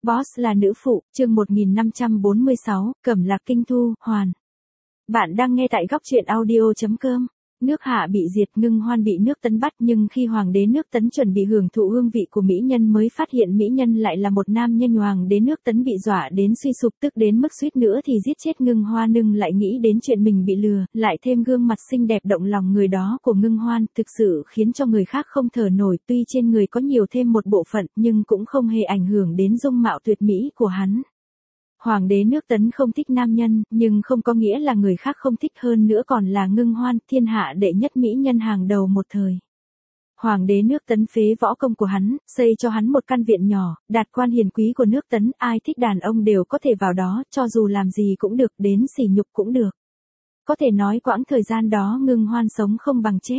Boss là nữ phụ, chương 1546, Cẩm Lạc Kinh Thu, Hoàn. Bạn đang nghe tại góc truyện audio.com. Nước Hạ bị diệt, Ngưng Hoan bị nước Tấn bắt, nhưng khi hoàng đế nước Tấn chuẩn bị hưởng thụ hương vị của mỹ nhân mới phát hiện mỹ nhân lại là một nam nhân. Hoàng đế nước Tấn bị dọa đến suy sụp, tức đến mức suýt nữa thì giết chết Ngưng Hoan. Nhưng lại nghĩ đến chuyện mình bị lừa, lại thêm gương mặt xinh đẹp động lòng người đó của Ngưng Hoan, thực sự khiến cho người khác không thở nổi. Tuy trên người có nhiều thêm một bộ phận, nhưng cũng không hề ảnh hưởng đến dung mạo tuyệt mỹ của hắn. Hoàng đế nước Tấn không thích nam nhân, nhưng không có nghĩa là người khác không thích, hơn nữa còn là Ngưng Hoan, thiên hạ đệ nhất mỹ nhân hàng đầu một thời. Hoàng đế nước Tấn phế võ công của hắn, xây cho hắn một căn viện nhỏ, đạt quan hiền quý của nước Tấn, ai thích đàn ông đều có thể vào đó, cho dù làm gì cũng được, đến sỉ nhục cũng được. Có thể nói quãng thời gian đó Ngưng Hoan sống không bằng chết.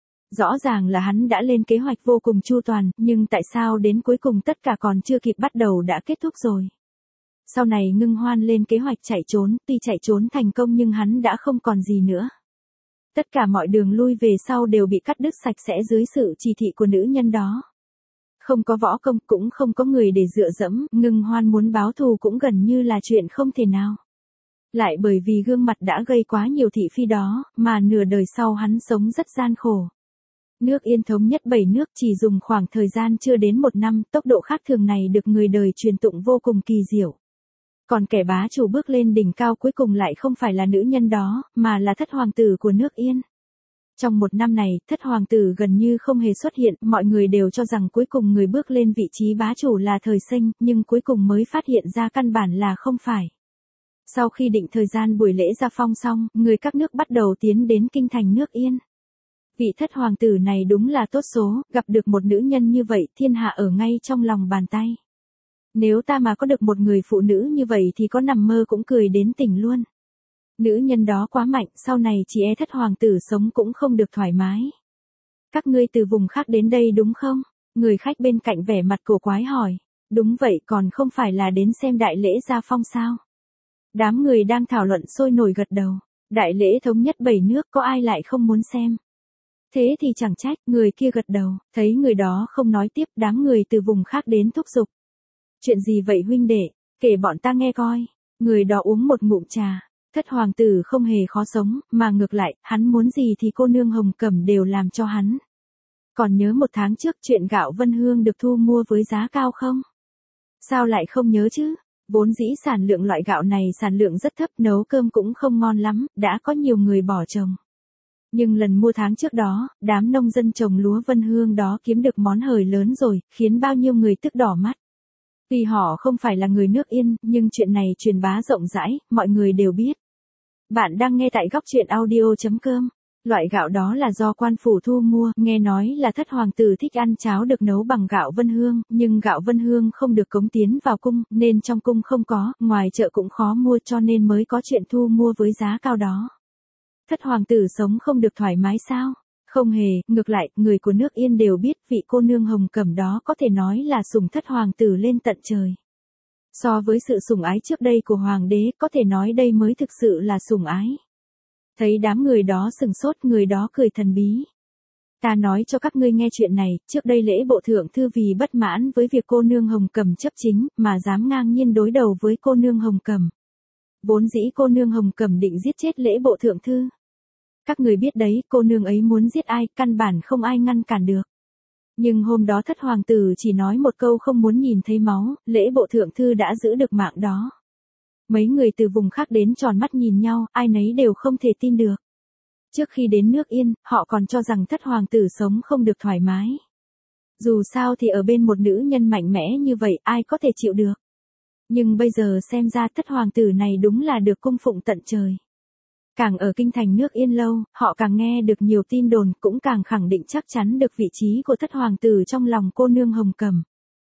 Rõ ràng là hắn đã lên kế hoạch vô cùng chu toàn, nhưng tại sao đến cuối cùng tất cả còn chưa kịp bắt đầu đã kết thúc rồi. Sau này Ngưng Hoan lên kế hoạch chạy trốn, tuy chạy trốn thành công nhưng hắn đã không còn gì nữa. Tất cả mọi đường lui về sau đều bị cắt đứt sạch sẽ dưới sự chỉ thị của nữ nhân đó. Không có võ công, cũng không có người để dựa dẫm, Ngưng Hoan muốn báo thù cũng gần như là chuyện không thể nào. Lại bởi vì gương mặt đã gây quá nhiều thị phi đó, mà nửa đời sau hắn sống rất gian khổ. Nước Yên thống nhất 7 nước chỉ dùng khoảng thời gian chưa đến 1 năm, tốc độ khác thường này được người đời truyền tụng vô cùng kỳ diệu. Còn kẻ bá chủ bước lên đỉnh cao cuối cùng lại không phải là nữ nhân đó, mà là thất hoàng tử của nước Yên. Trong 1 năm này, thất hoàng tử gần như không hề xuất hiện, mọi người đều cho rằng cuối cùng người bước lên vị trí bá chủ là Thời Sinh, nhưng cuối cùng mới phát hiện ra căn bản là không phải. Sau khi định thời gian buổi lễ ra phong xong, người các nước bắt đầu tiến đến kinh thành nước Yên. Vị thất hoàng tử này đúng là tốt số, gặp được một nữ nhân như vậy, thiên hạ ở ngay trong lòng bàn tay. Nếu ta mà có được một người phụ nữ như vậy thì có nằm mơ cũng cười đến tỉnh luôn. Nữ nhân đó quá mạnh, sau này chỉ e thất hoàng tử sống cũng không được thoải mái. Các ngươi từ vùng khác đến đây đúng không? Người khách bên cạnh vẻ mặt cổ quái hỏi. Đúng vậy, còn không phải là đến xem đại lễ gia phong sao? Đám người đang thảo luận sôi nổi gật đầu. Đại lễ thống nhất 7 nước có ai lại không muốn xem? Thế thì chẳng trách, người kia gật đầu, thấy người đó không nói tiếp, đám người từ vùng khác đến thúc giục. Chuyện gì vậy huynh đệ, kể bọn ta nghe coi. Người đó uống một ngụm trà. Thất hoàng tử không hề khó sống, mà ngược lại, hắn muốn gì thì cô nương Hồng Cẩm đều làm cho hắn. Còn nhớ 1 tháng trước chuyện gạo Vân Hương được thu mua với giá cao không? Sao lại không nhớ chứ? Vốn dĩ sản lượng loại gạo này sản lượng rất thấp, nấu cơm cũng không ngon lắm, đã có nhiều người bỏ trồng. Nhưng lần mua tháng trước đó, đám nông dân trồng lúa Vân Hương đó kiếm được món hời lớn rồi, khiến bao nhiêu người tức đỏ mắt. Tuy họ không phải là người nước Yên, nhưng chuyện này truyền bá rộng rãi, mọi người đều biết. Bạn đang nghe tại góc truyện audio.com. Loại gạo đó là do quan phủ thu mua, nghe nói là thất hoàng tử thích ăn cháo được nấu bằng gạo Vân Hương, nhưng gạo Vân Hương không được cống tiến vào cung, nên trong cung không có, ngoài chợ cũng khó mua, cho nên mới có chuyện thu mua với giá cao đó. Thất hoàng tử sống không được thoải mái sao? Không hề, ngược lại, người của nước Yên đều biết vị cô nương Hồng Cẩm đó có thể nói là sủng thất hoàng tử lên tận trời. So với sự sủng ái trước đây của hoàng đế, có thể nói đây mới thực sự là sủng ái. Thấy đám người đó sừng sốt, người đó cười thần bí. Ta nói cho các ngươi nghe chuyện này, trước đây lễ bộ thượng thư vì bất mãn với việc cô nương Hồng Cẩm chấp chính, mà dám ngang nhiên đối đầu với cô nương Hồng Cẩm. Vốn dĩ cô nương Hồng Cẩm định giết chết lễ bộ thượng thư. Các người biết đấy, cô nương ấy muốn giết ai, căn bản không ai ngăn cản được. Nhưng hôm đó thất hoàng tử chỉ nói một câu không muốn nhìn thấy máu, lễ bộ thượng thư đã giữ được mạng đó. Mấy người từ vùng khác đến tròn mắt nhìn nhau, ai nấy đều không thể tin được. Trước khi đến nước Yên, họ còn cho rằng thất hoàng tử sống không được thoải mái. Dù sao thì ở bên một nữ nhân mạnh mẽ như vậy, ai có thể chịu được. Nhưng bây giờ xem ra thất hoàng tử này đúng là được cung phụng tận trời. Càng ở kinh thành nước Yên lâu, họ càng nghe được nhiều tin đồn, cũng càng khẳng định chắc chắn được vị trí của thất hoàng tử trong lòng cô nương Hồng Cẩm.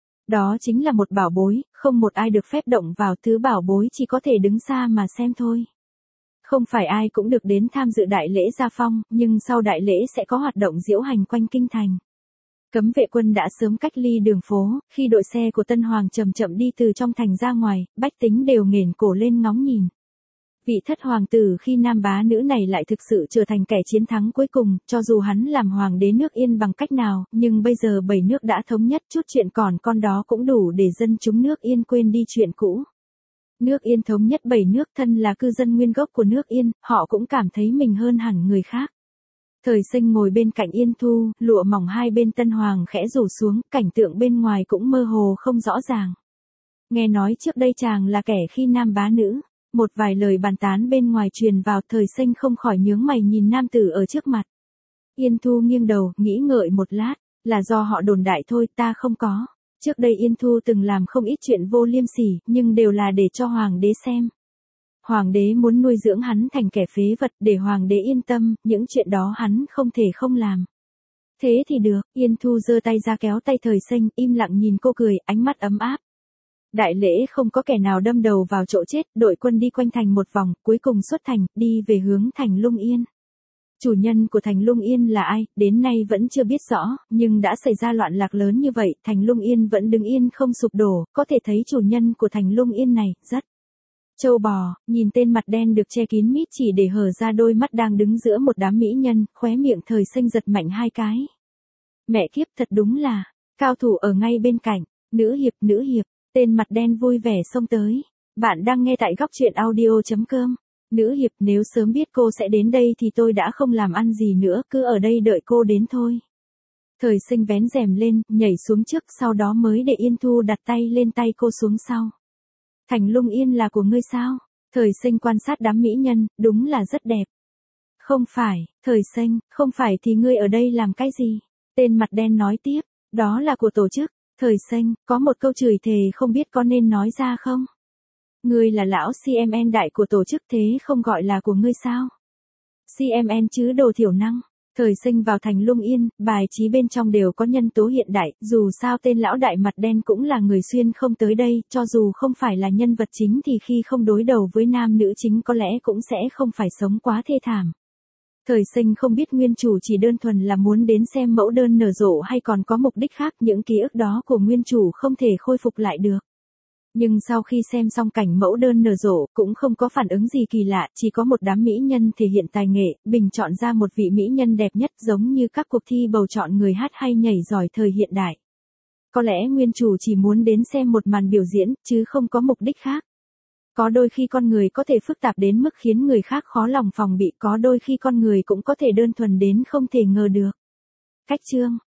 Đó chính là một bảo bối, không một ai được phép động vào, thứ bảo bối chỉ có thể đứng xa mà xem thôi. Không phải ai cũng được đến tham dự đại lễ gia phong, nhưng sau đại lễ sẽ có hoạt động diễu hành quanh kinh thành. Cấm vệ quân đã sớm cách ly đường phố, khi đội xe của Tân Hoàng chậm chậm đi từ trong thành ra ngoài, bách tính đều nghển cổ lên ngóng nhìn. Vị thất hoàng tử khi nam bá nữ này lại thực sự trở thành kẻ chiến thắng cuối cùng, cho dù hắn làm hoàng đế nước Yên bằng cách nào, nhưng bây giờ 7 nước đã thống nhất, chút chuyện còn con đó cũng đủ để dân chúng nước Yên quên đi chuyện cũ. Nước Yên thống nhất 7 nước, thân là cư dân nguyên gốc của nước Yên, họ cũng cảm thấy mình hơn hẳn người khác. Thời Sinh ngồi bên cạnh Yên Thu, lụa mỏng hai bên tân hoàng khẽ rủ xuống, cảnh tượng bên ngoài cũng mơ hồ không rõ ràng. Nghe nói trước đây chàng là kẻ khi nam bá nữ. Một vài lời bàn tán bên ngoài truyền vào, Thời Sinh không khỏi nhướng mày nhìn nam tử ở trước mặt. Yên Thu nghiêng đầu, nghĩ ngợi một lát, là do họ đồn đại thôi, ta không có. Trước đây Yên Thu từng làm không ít chuyện vô liêm sỉ, nhưng đều là để cho hoàng đế xem. Hoàng đế muốn nuôi dưỡng hắn thành kẻ phế vật, để hoàng đế yên tâm, những chuyện đó hắn không thể không làm. Thế thì được, Yên Thu giơ tay ra kéo tay Thời Sinh, im lặng nhìn cô cười, ánh mắt ấm áp. Đại lễ không có kẻ nào đâm đầu vào chỗ chết, đội quân đi quanh thành một vòng, cuối cùng xuất thành, đi về hướng thành Lung Yên. Chủ nhân của thành Lung Yên là ai, đến nay vẫn chưa biết rõ, nhưng đã xảy ra loạn lạc lớn như vậy, thành Lung Yên vẫn đứng yên không sụp đổ, có thể thấy chủ nhân của thành Lung Yên này, rất trâu bò. Nhìn tên mặt đen được che kín mít chỉ để hở ra đôi mắt đang đứng giữa một đám mỹ nhân, khóe miệng Thời Sinh giật mạnh hai cái. Mẹ kiếp, thật đúng là, cao thủ ở ngay bên cạnh, nữ hiệp. Tên mặt đen vui vẻ xông tới. Bạn đang nghe tại góc truyện audio.com. Nữ hiệp, nếu sớm biết cô sẽ đến đây thì tôi đã không làm ăn gì nữa, cứ ở đây đợi cô đến thôi. Thời Sinh vén rèm lên, nhảy xuống trước, sau đó mới để Yên Thu đặt tay lên tay cô xuống sau. Thành Lung Yên là của ngươi sao? Thời Sinh quan sát đám mỹ nhân, đúng là rất đẹp. Không phải, Thời Sinh, không phải thì ngươi ở đây làm cái gì? Tên mặt đen nói tiếp, đó là của tổ chức. Thời Sinh, có một câu chửi thề không biết có nên nói ra không? Ngươi là lão CMN đại của tổ chức, thế không gọi là của ngươi sao? CMN chứ đồ thiểu năng. Thời Sinh vào thành Lung Yên, bài trí bên trong đều có nhân tố hiện đại, dù sao tên lão đại mặt đen cũng là người xuyên không tới đây, cho dù không phải là nhân vật chính thì khi không đối đầu với nam nữ chính có lẽ cũng sẽ không phải sống quá thê thảm. Thời Sinh không biết nguyên chủ chỉ đơn thuần là muốn đến xem mẫu đơn nở rộ hay còn có mục đích khác, những ký ức đó của nguyên chủ không thể khôi phục lại được. Nhưng sau khi xem xong cảnh mẫu đơn nở rộ, cũng không có phản ứng gì kỳ lạ, chỉ có một đám mỹ nhân thể hiện tài nghệ, bình chọn ra một vị mỹ nhân đẹp nhất, giống như các cuộc thi bầu chọn người hát hay nhảy giỏi thời hiện đại. Có lẽ nguyên chủ chỉ muốn đến xem một màn biểu diễn, chứ không có mục đích khác. Có đôi khi con người có thể phức tạp đến mức khiến người khác khó lòng phòng bị, có đôi khi con người cũng có thể đơn thuần đến không thể ngờ được. Cách chương